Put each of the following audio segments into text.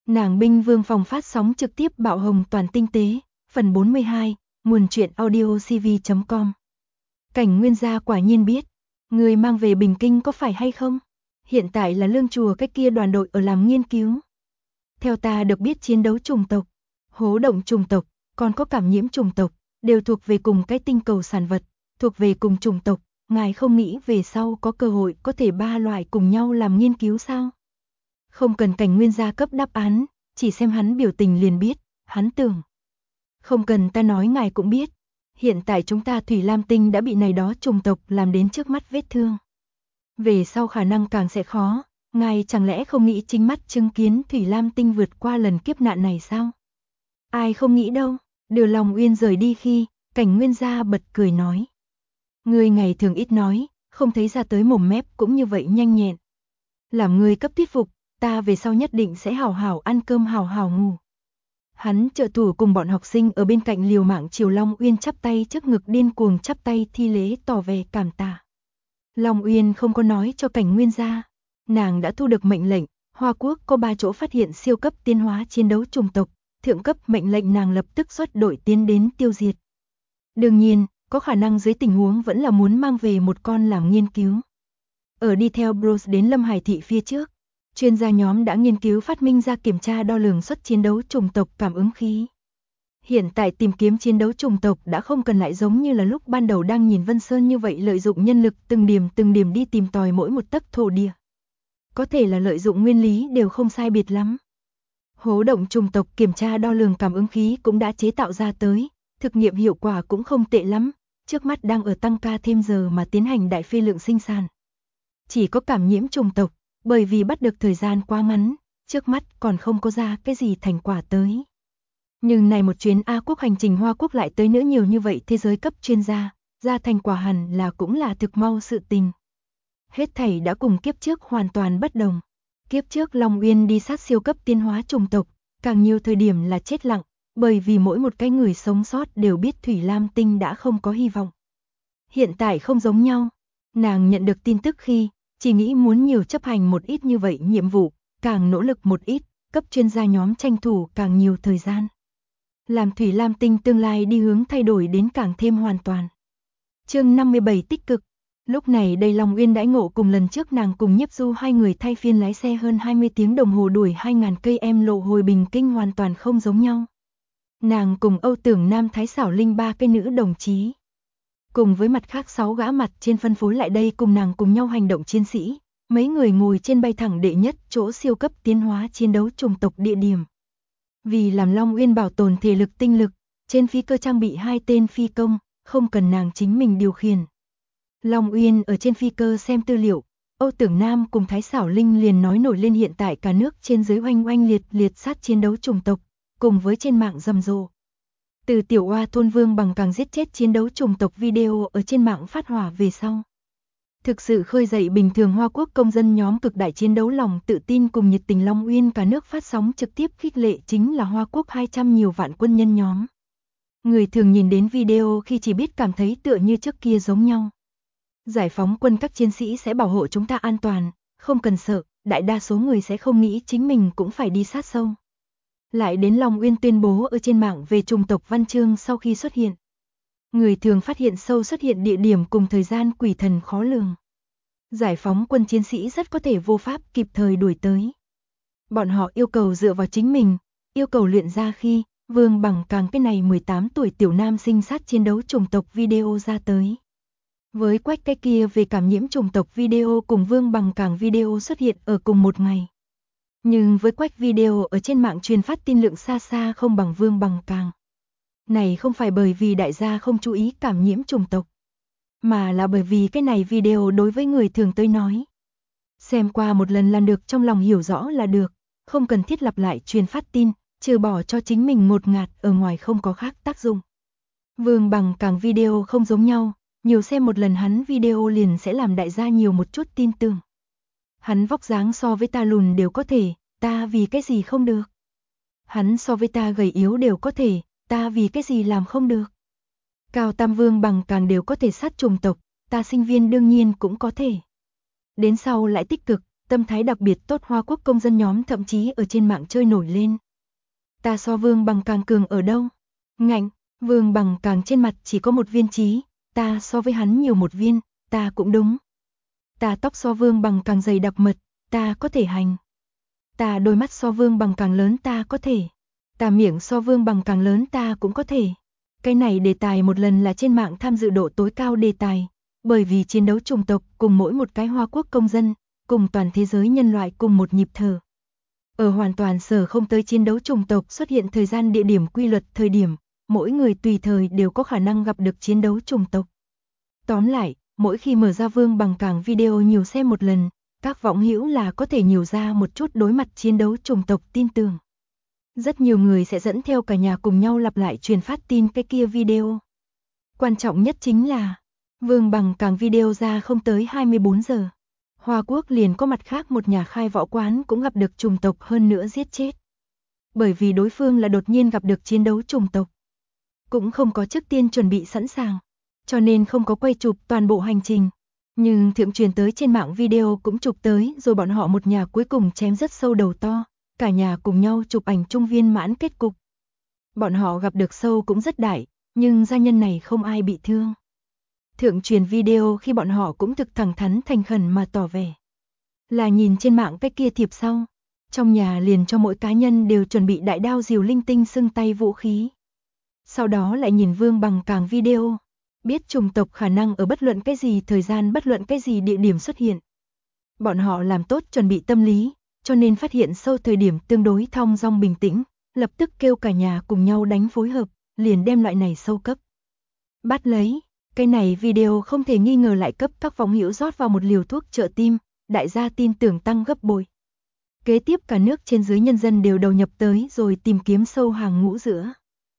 Nàng binh vương phòng phát sóng trực tiếp bạo hồng toàn tinh tế, phần 42, nguồn truyện audio cv.com. Cảnh Nguyên gia quả nhiên biết, người mang về Bình Kinh có phải hay không? Hiện tại là lương chùa cái kia đoàn đội ở làm nghiên cứu. Theo ta được biết chiến đấu chủng tộc, hố động chủng tộc, còn có cảm nhiễm chủng tộc, đều thuộc về cùng cái tinh cầu sản vật, thuộc về cùng chủng tộc, ngài không nghĩ về sau có cơ hội có thể ba loại cùng nhau làm nghiên cứu sao? Không cần Cảnh Nguyên gia cấp đáp án, chỉ xem hắn biểu tình liền biết, hắn tưởng. Không cần ta nói ngài cũng biết, hiện tại chúng ta Thủy Lam Tinh đã bị này đó chủng tộc làm đến trước mắt vết thương. Về sau khả năng càng sẽ khó, ngài chẳng lẽ không nghĩ chính mắt chứng kiến Thủy Lam Tinh vượt qua lần kiếp nạn này sao? Ai không nghĩ đâu, Đưa Long Uyên rời đi khi, Cảnh Nguyên gia bật cười nói. Người ngày thường ít nói, không thấy ra tới mồm mép cũng như vậy nhanh nhẹn. Làm người cấp thuyết phục, ta về sau nhất định sẽ hào hào ăn cơm hào hào ngủ. Hắn trợ thủ cùng bọn học sinh ở bên cạnh liều mạng chiều Long Uyên chắp tay trước ngực điên cuồng chắp tay thi lễ tỏ vẻ cảm tạ. Long Uyên không có nói cho Cảnh Nguyên gia, nàng đã thu được mệnh lệnh, Hoa Quốc có 3 chỗ phát hiện siêu cấp tiến hóa chiến đấu chủng tộc, thượng cấp mệnh lệnh nàng lập tức xuất đội tiến đến tiêu diệt. Đương nhiên, có khả năng dưới tình huống vẫn là muốn mang về một con làm nghiên cứu. Ở đi theo Bruce đến Lâm Hải thị phía trước, chuyên gia nhóm đã nghiên cứu phát minh ra kiểm tra đo lường suất chiến đấu chủng tộc cảm ứng khí. Hiện tại tìm kiếm chiến đấu chủng tộc đã không cần lại giống như là lúc ban đầu đang nhìn Vân Sơn như vậy lợi dụng nhân lực từng điểm đi tìm tòi mỗi một tấc thổ địa. Có thể là lợi dụng nguyên lý đều không sai biệt lắm. Hố động chủng tộc kiểm tra đo lường cảm ứng khí cũng đã chế tạo ra tới, thực nghiệm hiệu quả cũng không tệ lắm, trước mắt đang ở tăng ca thêm giờ mà tiến hành đại phê lượng sinh sản. Chỉ có cảm nhiễm chủng tộc, bởi vì bắt được thời gian quá ngắn, trước mắt còn không có ra cái gì thành quả tới. Nhưng này một chuyến A quốc hành trình Hoa Quốc lại tới nữa nhiều như vậy thế giới cấp chuyên gia, ra thành quả hẳn là cũng là thực mau sự tình. Hết thảy đã cùng kiếp trước hoàn toàn bất đồng. Kiếp trước Long Uyên đi sát siêu cấp tiến hóa chủng tộc, càng nhiều thời điểm là chết lặng, bởi vì mỗi một cái người sống sót đều biết Thủy Lam Tinh đã không có hy vọng. Hiện tại không giống nhau, nàng nhận được tin tức khi, chỉ nghĩ muốn nhiều chấp hành một ít như vậy nhiệm vụ, càng nỗ lực một ít, cấp chuyên gia nhóm tranh thủ càng nhiều thời gian. Làm Thủy Lam Tinh tương lai đi hướng thay đổi đến càng thêm hoàn toàn. Chương 57 tích cực. Lúc này đây Long Uyên đãi ngộ cùng lần trước nàng cùng Nhiếp Du hai người thay phiên lái xe hơn 20 tiếng đồng hồ đuổi 2000 cây lộ hồi Bình Kinh hoàn toàn không giống nhau. Nàng cùng Âu Tưởng Nam Thái Xảo Linh 3 cái nữ đồng chí, cùng với mặt khác 6 gã mặt trên phân phối lại đây cùng nàng cùng nhau hành động chiến sĩ, mấy người ngồi trên bay thẳng đệ nhất chỗ siêu cấp tiến hóa chiến đấu chủng tộc địa điểm. Vì làm Long Uyên bảo tồn thể lực tinh lực, trên phi cơ trang bị 2 tên phi công, không cần nàng chính mình điều khiển. Long Uyên ở trên phi cơ xem tư liệu, Âu Tưởng Nam cùng Thái Xảo Linh liền nói nổi lên hiện tại cả nước trên dưới oanh oanh liệt liệt sát chiến đấu chủng tộc, cùng với trên mạng rầm rộ. Từ tiểu oa thôn Vương Bằng càng giết chết chiến đấu chủng tộc video ở trên mạng phát hỏa về sau. Thực sự khơi dậy bình thường Hoa Quốc công dân nhóm cực đại chiến đấu lòng tự tin cùng nhiệt tình. Long Uyên cả nước phát sóng trực tiếp khích lệ chính là Hoa Quốc 200 nhiều vạn quân nhân nhóm. Người thường nhìn đến video khi chỉ biết cảm thấy tựa như trước kia giống nhau. Giải phóng quân các chiến sĩ sẽ bảo hộ chúng ta an toàn, không cần sợ, đại đa số người sẽ không nghĩ chính mình cũng phải đi sát sâu. Lại đến Long Uyên tuyên bố ở trên mạng về chủng tộc văn chương sau khi xuất hiện. Người thường phát hiện sâu xuất hiện địa điểm cùng thời gian quỷ thần khó lường. Giải phóng quân chiến sĩ rất có thể vô pháp kịp thời đuổi tới. Bọn họ yêu cầu dựa vào chính mình, yêu cầu luyện ra khi Vương Bằng càng cái này 18 tuổi tiểu nam sinh sát chiến đấu chủng tộc video ra tới. Với Quách cái kia về cảm nhiễm chủng tộc video cùng Vương Bằng càng video xuất hiện ở cùng một ngày. Nhưng với Quách video ở trên mạng truyền phát tin lượng xa xa không bằng Vương Bằng càng. Này không phải bởi vì đại gia không chú ý cảm nhiễm chủng tộc, mà là bởi vì cái này video đối với người thường tới nói. Xem qua một lần là được, trong lòng hiểu rõ là được, không cần thiết lặp lại truyền phát tin, trừ bỏ cho chính mình ngột ngạt ở ngoài không có khác tác dụng. Vương Bằng càng video không giống nhau, nhiều xem một lần hắn video liền sẽ làm đại gia nhiều một chút tin tưởng. Hắn vóc dáng so với ta lùn đều có thể, ta vì cái gì không được. Hắn so với ta gầy yếu đều có thể, ta vì cái gì làm không được. Cao Tam Vương Bằng càng đều có thể sát chủng tộc, ta sinh viên đương nhiên cũng có thể. Đến sau lại tích cực, tâm thái đặc biệt tốt Hoa Quốc công dân nhóm thậm chí ở trên mạng chơi nổi lên. Ta so Vương Bằng càng cường ở đâu? Ngạnh, Vương Bằng càng trên mặt chỉ có một viên trí, ta so với hắn nhiều một viên, ta cũng đúng. Ta tóc so Vương Bằng càng dày đặc mật, ta có thể hành. Ta đôi mắt so Vương Bằng càng lớn ta có thể. Ta miệng so Vương Bằng càng lớn ta cũng có thể. Cái này đề tài một lần là trên mạng tham dự độ tối cao đề tài, bởi vì chiến đấu chủng tộc cùng mỗi một cái Hoa Quốc công dân, cùng toàn thế giới nhân loại cùng một nhịp thở. Ở hoàn toàn sở không tới chiến đấu chủng tộc xuất hiện thời gian địa điểm quy luật thời điểm, mỗi người tùy thời đều có khả năng gặp được chiến đấu chủng tộc. Tóm lại, mỗi khi mở ra Vương Bằng càng video nhiều xem một lần, các võng hữu là có thể nhiều ra một chút đối mặt chiến đấu chủng tộc tin tưởng. Rất nhiều người sẽ dẫn theo cả nhà cùng nhau lặp lại truyền phát tin cái kia video. Quan trọng nhất chính là, Vương Bằng càng video ra không tới 24 giờ. Hoa Quốc liền có mặt khác một nhà khai võ quán cũng gặp được chủng tộc hơn nữa giết chết. Bởi vì đối phương là đột nhiên gặp được chiến đấu chủng tộc. Cũng không có trước tiên chuẩn bị sẵn sàng, cho nên không có quay chụp toàn bộ hành trình. Nhưng thượng truyền tới trên mạng video cũng chụp tới rồi bọn họ một nhà cuối cùng chém rất sâu đầu to. Cả nhà cùng nhau chụp ảnh chung viên mãn kết cục. Bọn họ gặp được sâu cũng rất đại, nhưng gia nhân này không ai bị thương. Thượng truyền video khi bọn họ cũng thực thẳng thắn thành khẩn mà tỏ vẻ. Là nhìn trên mạng cái kia thiệp sau. Trong nhà liền cho mỗi cá nhân đều chuẩn bị đại đao rìu linh tinh xưng tay vũ khí. Sau đó lại nhìn Vương Bằng càng video. Biết chủng tộc khả năng ở bất luận cái gì thời gian bất luận cái gì địa điểm xuất hiện. Bọn họ làm tốt chuẩn bị tâm lý, cho nên phát hiện sâu thời điểm tương đối thong dong bình tĩnh, lập tức kêu cả nhà cùng nhau đánh phối hợp, liền đem loại này sâu cấp. Bắt lấy, cái này video không thể nghi ngờ lại cấp các võng hữu rót vào một liều thuốc trợ tim, đại gia tin tưởng tăng gấp bội. Kế tiếp cả nước trên dưới nhân dân đều đầu nhập tới rồi tìm kiếm sâu hàng ngũ giữa.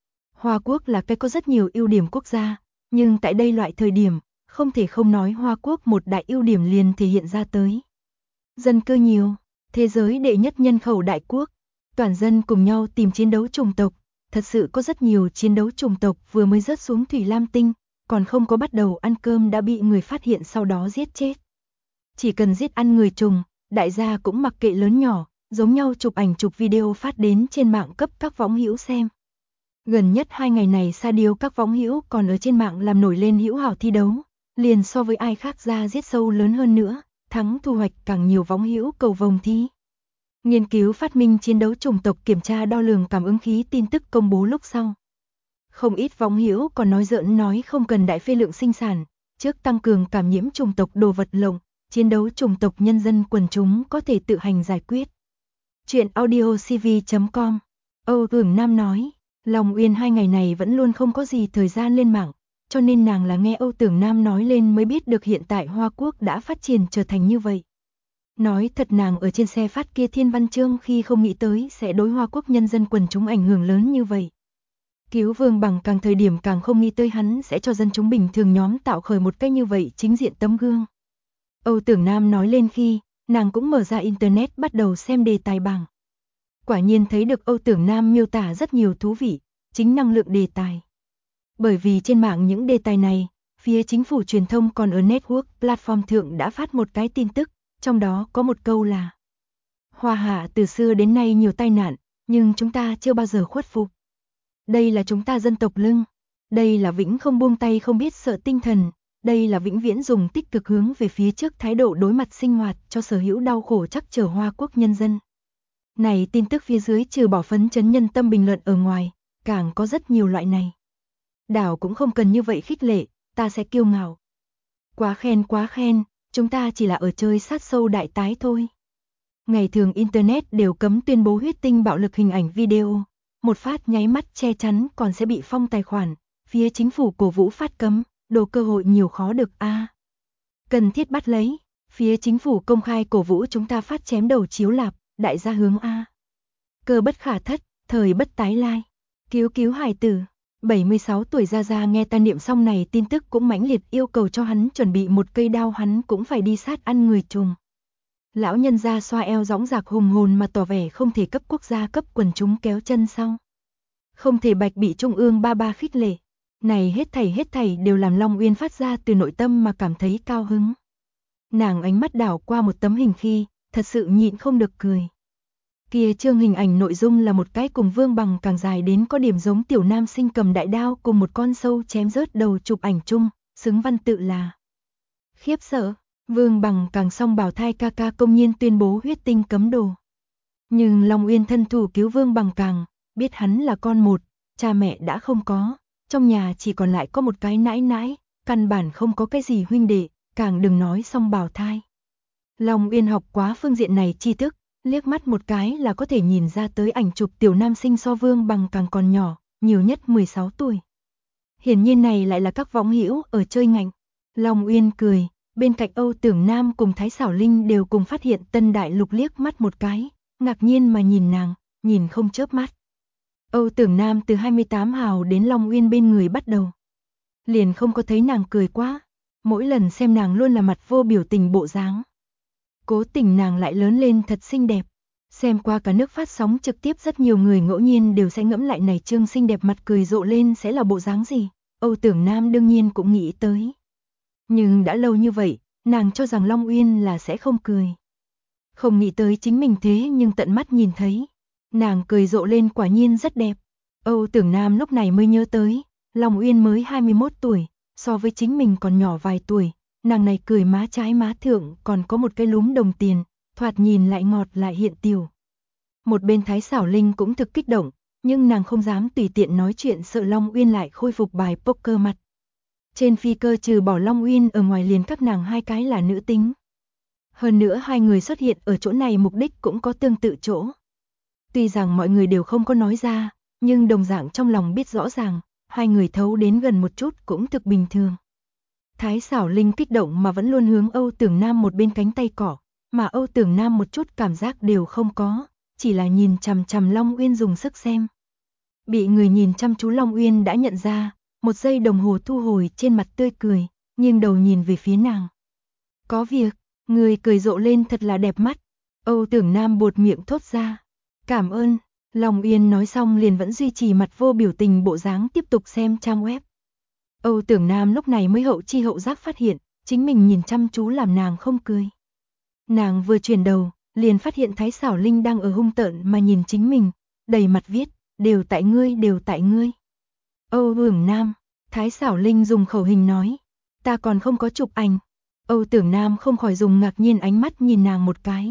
Hoa Quốc là cái có rất nhiều ưu điểm quốc gia, nhưng tại đây loại thời điểm, không thể không nói Hoa Quốc một đại ưu điểm liền thể hiện ra tới. Dân cư nhiều, thế giới đệ nhất nhân khẩu đại quốc, toàn dân cùng nhau tìm chiến đấu chủng tộc, thật sự có rất nhiều chiến đấu chủng tộc vừa mới rớt xuống Thủy Lam Tinh, còn không có bắt đầu ăn cơm đã bị người phát hiện sau đó giết chết. Chỉ cần giết ăn người trùng, đại gia cũng mặc kệ lớn nhỏ, giống nhau chụp ảnh chụp video phát đến trên mạng cấp các võng hữu xem. Gần nhất 2 ngày này Sa Điêu các võng hữu còn ở trên mạng làm nổi lên hữu hảo thi đấu, liền so với ai khác ra giết sâu lớn hơn nữa, thắng thu hoạch càng nhiều võng hữu cầu vồng thi. Nghiên cứu phát minh chiến đấu chủng tộc kiểm tra đo lường cảm ứng khí tin tức công bố lúc sau. Không ít võng hữu còn nói giỡn nói không cần đại phê lượng sinh sản, trước tăng cường cảm nhiễm chủng tộc đồ vật lộng, chiến đấu chủng tộc nhân dân quần chúng có thể tự hành giải quyết. Chuyện audiocv.com. Âu Tưởng Nam nói, Long Uyên 2 ngày này vẫn luôn không có gì thời gian lên mạng, cho nên nàng là nghe Âu Tưởng Nam nói lên mới biết được hiện tại Hoa Quốc đã phát triển trở thành như vậy. Nói thật nàng ở trên xe phát kia thiên văn chương khi không nghĩ tới sẽ đối Hoa Quốc nhân dân quần chúng ảnh hưởng lớn như vậy. Cứu Vương Bằng càng thời điểm càng không nghĩ tới hắn sẽ cho dân chúng bình thường nhóm tạo khởi một cách như vậy chính diện tấm gương. Âu Tưởng Nam nói lên khi, nàng cũng mở ra internet bắt đầu xem đề tài bảng. Quả nhiên thấy được Âu Tưởng Nam miêu tả rất nhiều thú vị, chính năng lượng đề tài. Bởi vì trên mạng những đề tài này, phía chính phủ truyền thông còn ở network platform thượng đã phát một cái tin tức, trong đó có một câu là: Hoa Hạ từ xưa đến nay nhiều tai nạn, nhưng chúng ta chưa bao giờ khuất phục. Đây là chúng ta dân tộc lưng, đây là vĩnh không buông tay không biết sợ tinh thần, đây là vĩnh viễn dùng tích cực hướng về phía trước thái độ đối mặt sinh hoạt cho sở hữu đau khổ chắc trở Hoa Quốc nhân dân. Này tin tức phía dưới trừ bỏ phấn chấn nhân tâm bình luận ở ngoài, càng có rất nhiều loại này. Đảo cũng không cần như vậy khích lệ, ta sẽ kiêu ngạo. Quá khen, chúng ta chỉ là ở chơi sát sâu đại tái thôi. Ngày thường internet đều cấm tuyên bố huyết tinh bạo lực hình ảnh video, một phát nháy mắt che chắn còn sẽ bị phong tài khoản, phía chính phủ cổ vũ phát cấm, đồ cơ hội nhiều khó được a. Cần thiết bắt lấy, phía chính phủ công khai cổ vũ chúng ta phát chém đầu chiếu lạp, đại gia hướng a. Cơ bất khả thất, thời bất tái lai. Cứu hài tử. 76 tuổi Gia Gia nghe ta niệm xong này tin tức cũng mãnh liệt yêu cầu cho hắn chuẩn bị một cây đao hắn cũng phải đi sát ăn người trùng. Lão nhân gia xoa eo dõng dạc hùng hồn mà tỏ vẻ không thể cấp quốc gia cấp quần chúng kéo chân sau. Không thể bạch bị trung ương ba khích lệ. Này hết thảy đều làm Long Uyên phát ra từ nội tâm mà cảm thấy cao hứng. Nàng ánh mắt đảo qua một tấm hình khi, thật sự nhịn không được cười. Kia chương hình ảnh nội dung là một cái cùng Vương Bằng càng dài đến có điểm giống tiểu nam sinh cầm đại đao cùng một con sâu chém rớt đầu chụp ảnh chung, xứng văn tự là khiếp sợ. Vương Bằng càng xong bảo thai ca ca công nhiên tuyên bố huyết tinh cấm đồ. Nhưng Long Uyên thân thủ cứu Vương Bằng càng, biết hắn là con một, cha mẹ đã không có, trong nhà chỉ còn lại có một cái nãi nãi, căn bản không có cái gì huynh đệ, càng đừng nói xong bảo thai. Long Uyên học quá phương diện này tri thức, liếc mắt một cái là có thể nhìn ra tới ảnh chụp tiểu nam sinh so Vương Bằng càng còn nhỏ, nhiều nhất 16 tuổi. Hiển nhiên này lại là các võng hữu ở chơi ngạnh. Long Uyên cười, bên cạnh Âu Tưởng Nam cùng Thái Xảo Linh đều cùng phát hiện Tân Đại Lục liếc mắt một cái, ngạc nhiên mà nhìn nàng, nhìn không chớp mắt. Âu Tưởng Nam từ 28 hào đến Long Uyên bên người bắt đầu. Liền không có thấy nàng cười quá, mỗi lần xem nàng luôn là mặt vô biểu tình bộ dáng. Cố tình nàng lại lớn lên thật xinh đẹp. Xem qua cả nước phát sóng trực tiếp rất nhiều người ngẫu nhiên đều sẽ ngẫm lại này trương xinh đẹp mặt cười rộ lên sẽ là bộ dáng gì. Âu Tưởng Nam đương nhiên cũng nghĩ tới. Nhưng đã lâu như vậy, nàng cho rằng Long Uyên là sẽ không cười. Không nghĩ tới chính mình thế nhưng tận mắt nhìn thấy. Nàng cười rộ lên quả nhiên rất đẹp. Âu Tưởng Nam lúc này mới nhớ tới, Long Uyên mới 21 tuổi, so với chính mình còn nhỏ vài tuổi. Nàng này cười má trái má thượng còn có một cái lúm đồng tiền, thoạt nhìn lại ngọt lại hiện tiểu. Một bên Thái Xảo Linh cũng thực kích động, nhưng nàng không dám tùy tiện nói chuyện sợ Long Uyên lại khôi phục bài poker mặt. Trên phi cơ trừ bỏ Long Uyên ở ngoài liền các nàng hai cái là nữ tính. Hơn nữa hai người xuất hiện ở chỗ này mục đích cũng có tương tự chỗ. Tuy rằng mọi người đều không có nói ra, nhưng đồng dạng trong lòng biết rõ ràng, hai người thấu đến gần một chút cũng thực bình thường. Thái Xảo Linh kích động mà vẫn luôn hướng Âu Tưởng Nam một bên cánh tay cỏ, mà Âu Tưởng Nam một chút cảm giác đều không có, chỉ là nhìn chằm chằm Long Uyên dùng sức xem. Bị người nhìn chăm chú Long Uyên đã nhận ra, một giây đồng hồ thu hồi trên mặt tươi cười, nghiêng đầu nhìn về phía nàng. Có việc, người cười rộ lên thật là đẹp mắt. Âu Tưởng Nam buột miệng thốt ra. Cảm ơn. Long Uyên nói xong liền vẫn duy trì mặt vô biểu tình bộ dáng tiếp tục xem trang web. Âu Tưởng Nam lúc này mới hậu chi hậu giác phát hiện, chính mình nhìn chăm chú làm nàng không cười. Nàng vừa chuyển đầu, liền phát hiện Thái Xảo Linh đang ở hung tợn mà nhìn chính mình, đầy mặt viết, đều tại ngươi, đều tại ngươi. Âu Tưởng Nam, Thái Xảo Linh dùng khẩu hình nói, ta còn không có chụp ảnh. Âu Tưởng Nam không khỏi dùng ngạc nhiên ánh mắt nhìn nàng một cái.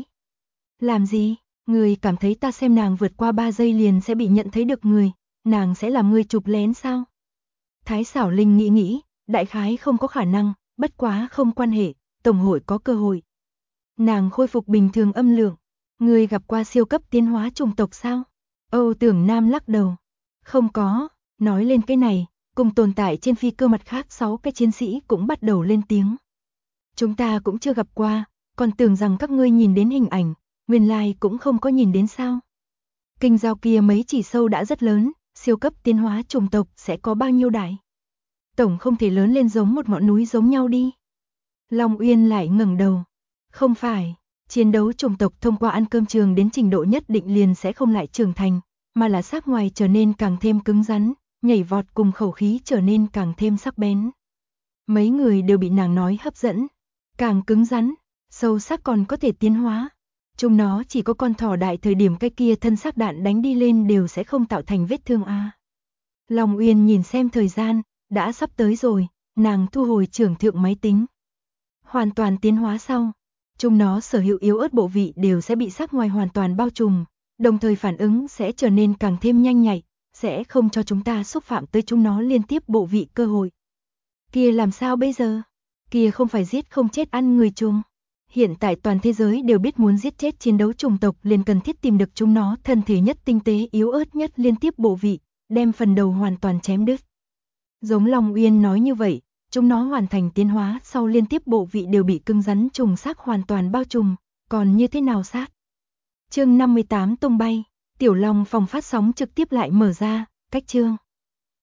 Làm gì, người cảm thấy ta xem nàng vượt qua 3 giây liền sẽ bị nhận thấy được người, nàng sẽ làm ngươi chụp lén sao? Thái Xảo Linh nghĩ, đại khái không có khả năng, bất quá không quan hệ, tổng hội có cơ hội. Nàng khôi phục bình thường âm lượng, người gặp qua siêu cấp tiến hóa chủng tộc sao? Âu Tưởng Nam lắc đầu, không có, nói lên cái này, cùng tồn tại trên phi cơ mặt khác 6 cái chiến sĩ cũng bắt đầu lên tiếng. Chúng ta cũng chưa gặp qua, còn tưởng rằng các ngươi nhìn đến hình ảnh, nguyên lai cũng không có nhìn đến sao. Kinh giao kia mấy chỉ sâu đã rất lớn, siêu cấp tiến hóa chủng tộc sẽ có bao nhiêu đại? Tổng không thể lớn lên giống một ngọn núi giống nhau đi. Long Uyên lại ngẩng đầu. Không phải, chiến đấu chủng tộc thông qua ăn cơm trường đến trình độ nhất định liền sẽ không lại trưởng thành, mà là sắc ngoài trở nên càng thêm cứng rắn, nhảy vọt cùng khẩu khí trở nên càng thêm sắc bén. Mấy người đều bị nàng nói hấp dẫn. Càng cứng rắn, sâu sắc còn có thể tiến hóa. Chúng nó chỉ có con thỏ đại thời điểm cái kia thân xác đạn đánh đi lên đều sẽ không tạo thành vết thương a. Long Uyên nhìn xem thời gian, đã sắp tới rồi, nàng thu hồi trưởng thượng máy tính. Hoàn toàn tiến hóa sau, chúng nó sở hữu yếu ớt bộ vị đều sẽ bị sắc ngoài hoàn toàn bao trùm, đồng thời phản ứng sẽ trở nên càng thêm nhanh nhạy, sẽ không cho chúng ta xúc phạm tới chúng nó liên tiếp bộ vị cơ hội. Kia làm sao bây giờ? Kia không phải giết không chết ăn người chung. Hiện tại toàn thế giới đều biết muốn giết chết chiến đấu chủng tộc liền cần thiết tìm được chúng nó thân thể nhất tinh tế yếu ớt nhất liên tiếp bộ vị, đem phần đầu hoàn toàn chém đứt. Giống Long Uyên nói như vậy, chúng nó hoàn thành tiến hóa sau liên tiếp bộ vị đều bị cứng rắn trùng xác hoàn toàn bao trùm, còn như thế nào sát? Chương 58 tung bay, Tiểu Long phòng phát sóng trực tiếp lại mở ra, cách chương